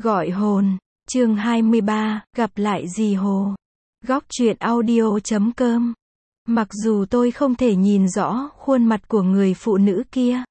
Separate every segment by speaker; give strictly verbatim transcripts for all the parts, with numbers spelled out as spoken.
Speaker 1: Gọi hồn, chương hai mươi ba, gặp lại dì Hồ. Góc truyện audio chấm com. Mặc dù tôi không thể nhìn rõ khuôn mặt của người phụ nữ kia,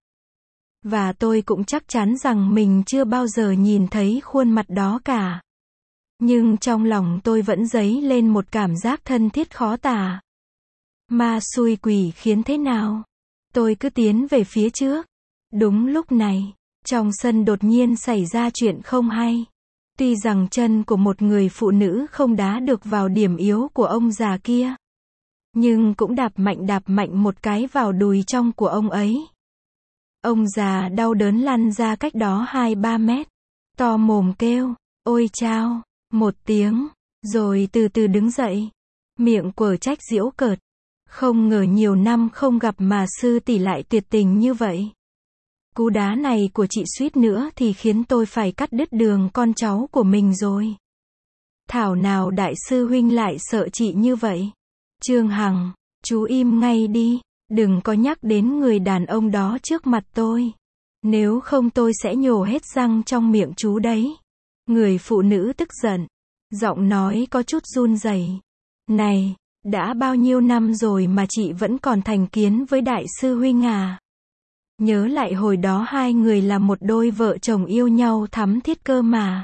Speaker 1: và tôi cũng chắc chắn rằng mình chưa bao giờ nhìn thấy khuôn mặt đó cả, nhưng trong lòng tôi vẫn dấy lên một cảm giác thân thiết khó tả. Ma xui quỷ khiến thế nào? Tôi cứ tiến về phía trước. Đúng lúc này, trong sân đột nhiên xảy ra chuyện không hay. Tuy rằng chân của một người phụ nữ không đá được vào điểm yếu của ông già kia, nhưng cũng đạp mạnh đạp mạnh một cái vào đùi trong của ông ấy. Ông già đau đớn lăn ra cách đó hai ba mét, to mồm kêu, ôi chao, một tiếng, rồi từ từ đứng dậy, miệng quở trách giễu cợt. Không ngờ nhiều năm không gặp mà sư tỷ lại tuyệt tình như vậy. Cú đá này của chị suýt nữa thì khiến tôi phải cắt đứt đường con cháu của mình rồi. Thảo nào đại sư huynh lại sợ chị như vậy. Trương Hằng, chú im ngay đi, đừng có nhắc đến người đàn ông đó trước mặt tôi. Nếu không tôi sẽ nhổ hết răng trong miệng chú đấy. Người phụ nữ tức giận, giọng nói có chút run rẩy. Này, đã bao nhiêu năm rồi mà chị vẫn còn thành kiến với đại sư huynh à? Nhớ lại hồi đó hai người là một đôi vợ chồng yêu nhau thắm thiết cơ mà.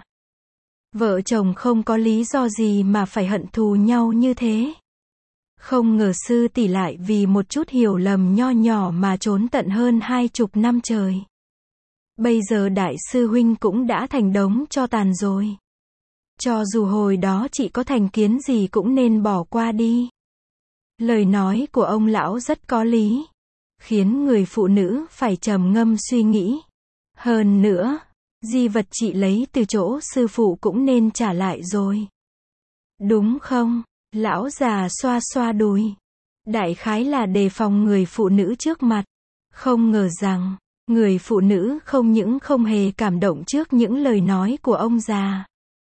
Speaker 1: Vợ chồng không có lý do gì mà phải hận thù nhau như thế. Không ngờ sư tỷ lại vì một chút hiểu lầm nho nhỏ mà trốn tận hơn hai chục năm trời. Bây giờ đại sư huynh cũng đã thành đống tro tàn rồi. Cho dù hồi đó chị có thành kiến gì cũng nên bỏ qua đi. Lời nói của ông lão rất có lý, khiến người phụ nữ phải trầm ngâm suy nghĩ. Hơn nữa, di vật chị lấy từ chỗ sư phụ cũng nên trả lại rồi. Đúng không? Lão già xoa xoa đùi. Đại khái là đề phòng người phụ nữ trước mặt. Không ngờ rằng, người phụ nữ không những không hề cảm động trước những lời nói của ông già,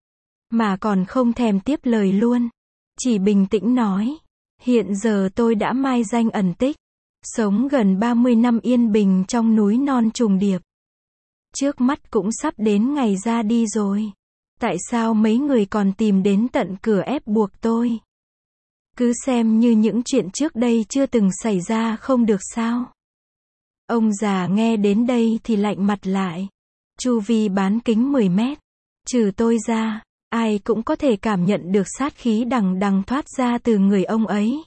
Speaker 1: mà còn không thèm tiếp lời luôn. Chỉ bình tĩnh nói, hiện giờ tôi đã mai danh ẩn tích, sống gần ba mươi năm yên bình trong núi non trùng điệp. Trước mắt cũng sắp đến ngày ra đi rồi. Tại sao mấy người còn tìm đến tận cửa ép buộc tôi? Cứ xem như những chuyện trước đây chưa từng xảy ra không được sao? Ông già nghe đến đây thì lạnh mặt lại. Chu vi bán kính mười mét, trừ tôi ra, ai cũng có thể cảm nhận được sát khí đằng đằng thoát ra từ người ông ấy.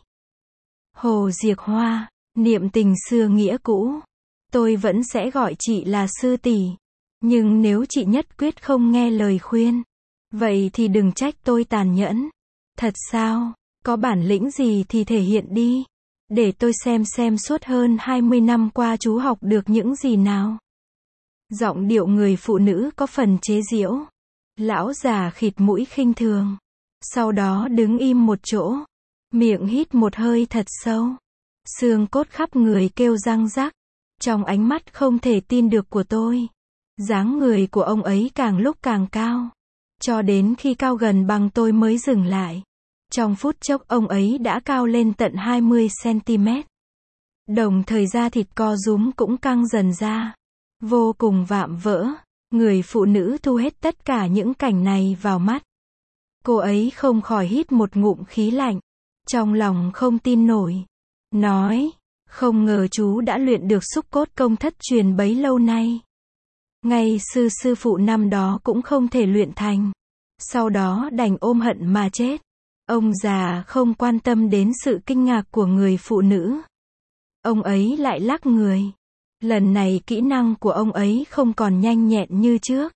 Speaker 1: Hồ Diệc Hoa, niệm tình xưa nghĩa cũ. Tôi vẫn sẽ gọi chị là sư tỷ. Nhưng nếu chị nhất quyết không nghe lời khuyên, vậy thì đừng trách tôi tàn nhẫn. Thật sao? Có bản lĩnh gì thì thể hiện đi. Để tôi xem xem suốt hơn hai mươi năm qua chú học được những gì nào. Giọng điệu người phụ nữ có phần chế giễu. Lão già khịt mũi khinh thường. Sau đó đứng im một chỗ. Miệng hít một hơi thật sâu. Xương cốt khắp người kêu răng rắc. Trong ánh mắt không thể tin được của tôi, dáng người của ông ấy càng lúc càng cao. Cho đến khi cao gần bằng tôi mới dừng lại. Trong phút chốc ông ấy đã cao lên tận hai mươi xăng-ti-mét. Đồng thời da thịt co rúm cũng căng dần ra. Vô cùng vạm vỡ. Người phụ nữ thu hết tất cả những cảnh này vào mắt. Cô ấy không khỏi hít một ngụm khí lạnh. Trong lòng không tin nổi. Nói, không ngờ chú đã luyện được xúc cốt công thất truyền bấy lâu nay. Ngay sư sư phụ năm đó cũng không thể luyện thành. Sau đó đành ôm hận mà chết. Ông già không quan tâm đến sự kinh ngạc của người phụ nữ. Ông ấy lại lắc người. Lần này kỹ năng của ông ấy không còn nhanh nhẹn như trước,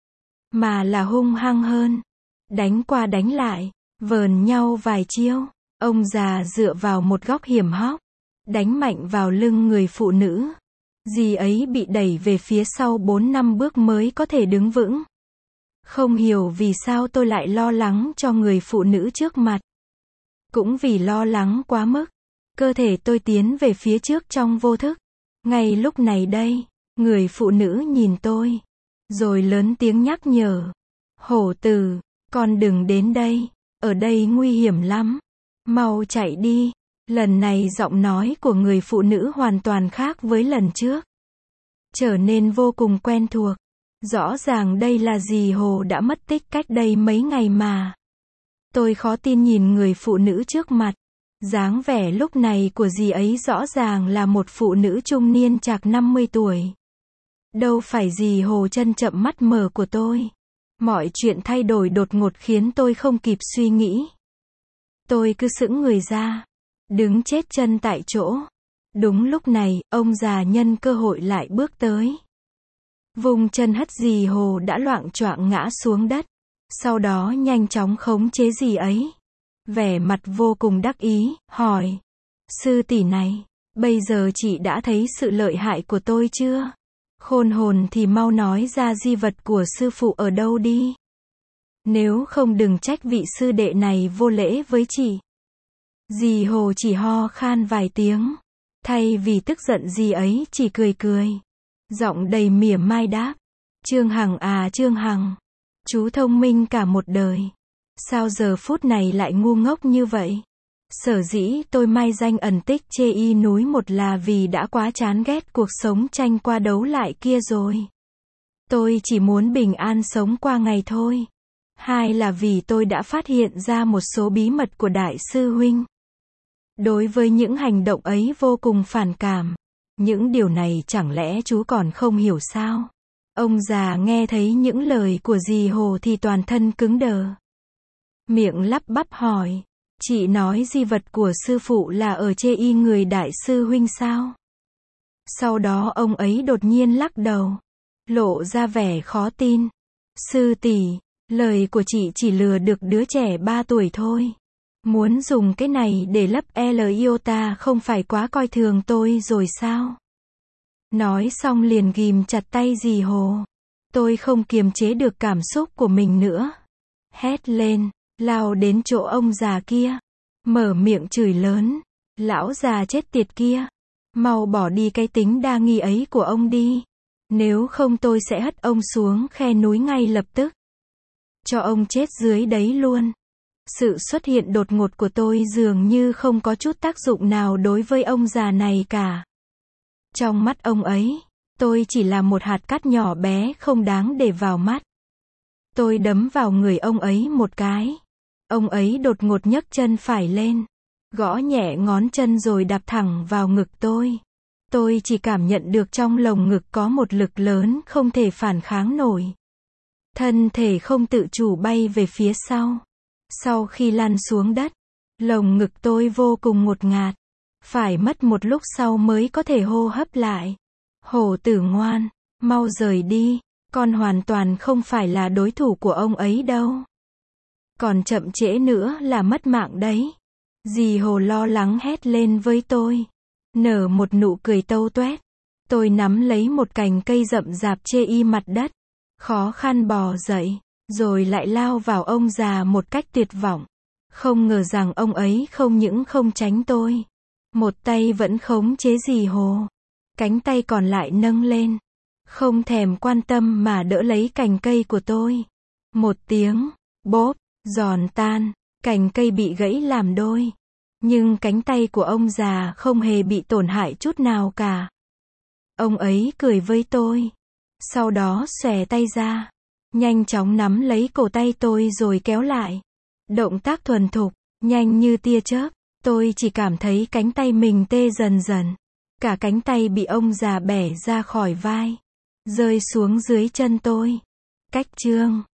Speaker 1: mà là hung hăng hơn. Đánh qua đánh lại, vờn nhau vài chiêu. Ông già dựa vào một góc hiểm hóc, đánh mạnh vào lưng người phụ nữ. Dì ấy bị đẩy về phía sau bốn năm bước mới có thể đứng vững. Không hiểu vì sao tôi lại lo lắng cho người phụ nữ trước mặt. Cũng vì lo lắng quá mức, cơ thể tôi tiến về phía trước trong vô thức. Ngay lúc này đây, người phụ nữ nhìn tôi, rồi lớn tiếng nhắc nhở. Hổ tử, con đừng đến đây, ở đây nguy hiểm lắm. Mau chạy đi. Lần này giọng nói của người phụ nữ hoàn toàn khác với lần trước. Trở nên vô cùng quen thuộc. Rõ ràng đây là dì Hồ đã mất tích cách đây mấy ngày mà. Tôi khó tin nhìn người phụ nữ trước mặt. Dáng vẻ lúc này của dì ấy rõ ràng là một phụ nữ trung niên chạc năm mươi tuổi. Đâu phải dì Hồ chân chậm mắt mờ của tôi. Mọi chuyện thay đổi đột ngột khiến tôi không kịp suy nghĩ. Tôi cứ sững người ra, đứng chết chân tại chỗ. Đúng lúc này, ông già nhân cơ hội lại bước tới. Vùng chân hất dì Hồ đã loạng choạng ngã xuống đất. Sau đó nhanh chóng khống chế dì ấy. Vẻ mặt vô cùng đắc ý, hỏi. Sư tỷ này, bây giờ chị đã thấy sự lợi hại của tôi chưa? Khôn hồn thì mau nói ra di vật của sư phụ ở đâu đi. Nếu không đừng trách vị sư đệ này vô lễ với chị. Dì Hồ chỉ ho khan vài tiếng. Thay vì tức giận dì ấy chỉ cười cười. Giọng đầy mỉa mai đáp. Trương Hằng à Trương Hằng. Chú thông minh cả một đời. Sao giờ phút này lại ngu ngốc như vậy? Sở dĩ tôi mai danh ẩn tích chê y núi một là vì đã quá chán ghét cuộc sống tranh qua đấu lại kia rồi. Tôi chỉ muốn bình an sống qua ngày thôi. Hai là vì tôi đã phát hiện ra một số bí mật của đại sư huynh. Đối với những hành động ấy vô cùng phản cảm. Những điều này chẳng lẽ chú còn không hiểu sao? Ông già nghe thấy những lời của dì Hồ thì toàn thân cứng đờ. Miệng lắp bắp hỏi. Chị nói di vật của sư phụ là ở chê y người đại sư huynh sao? Sau đó ông ấy đột nhiên lắc đầu. Lộ ra vẻ khó tin. Sư tỷ, lời của chị chỉ lừa được đứa trẻ ba tuổi thôi. Muốn dùng cái này để lấp L iota không phải quá coi thường tôi rồi sao? Nói xong liền ghim chặt tay dì Hồ. Tôi không kiềm chế được cảm xúc của mình nữa. Hét lên, lao đến chỗ ông già kia. Mở miệng chửi lớn. Lão già chết tiệt kia. Mau bỏ đi cái tính đa nghi ấy của ông đi. Nếu không tôi sẽ hất ông xuống khe núi ngay lập tức. Cho ông chết dưới đấy luôn. Sự xuất hiện đột ngột của tôi dường như không có chút tác dụng nào đối với ông già này cả. Trong mắt ông ấy, tôi chỉ là một hạt cát nhỏ bé không đáng để vào mắt. Tôi đấm vào người ông ấy một cái. Ông ấy đột ngột nhấc chân phải lên, gõ nhẹ ngón chân rồi đạp thẳng vào ngực tôi. Tôi chỉ cảm nhận được trong lồng ngực có một lực lớn không thể phản kháng nổi. Thân thể không tự chủ bay về phía sau. Sau khi lăn xuống đất, lồng ngực tôi vô cùng ngột ngạt. Phải mất một lúc sau mới có thể hô hấp lại. Hổ tử ngoan, mau rời đi, con hoàn toàn không phải là đối thủ của ông ấy đâu. Còn chậm trễ nữa là mất mạng đấy. Dì Hồ lo lắng hét lên với tôi. Nở một nụ cười tâu tuét. Tôi nắm lấy một cành cây rậm rạp chê y mặt đất. Khó khăn bò dậy, rồi lại lao vào ông già một cách tuyệt vọng. Không ngờ rằng ông ấy không những không tránh tôi. Một tay vẫn khống chế dì Hồ. Cánh tay còn lại nâng lên. Không thèm quan tâm mà đỡ lấy cành cây của tôi. Một tiếng, bốp, giòn tan, cành cây bị gãy làm đôi. Nhưng cánh tay của ông già không hề bị tổn hại chút nào cả. Ông ấy cười với tôi. Sau đó xòe tay ra. Nhanh chóng nắm lấy cổ tay tôi rồi kéo lại. Động tác thuần thục, nhanh như tia chớp. Tôi chỉ cảm thấy cánh tay mình tê dần dần. Cả cánh tay bị ông già bẻ ra khỏi vai. Rơi xuống dưới chân tôi. Cách chương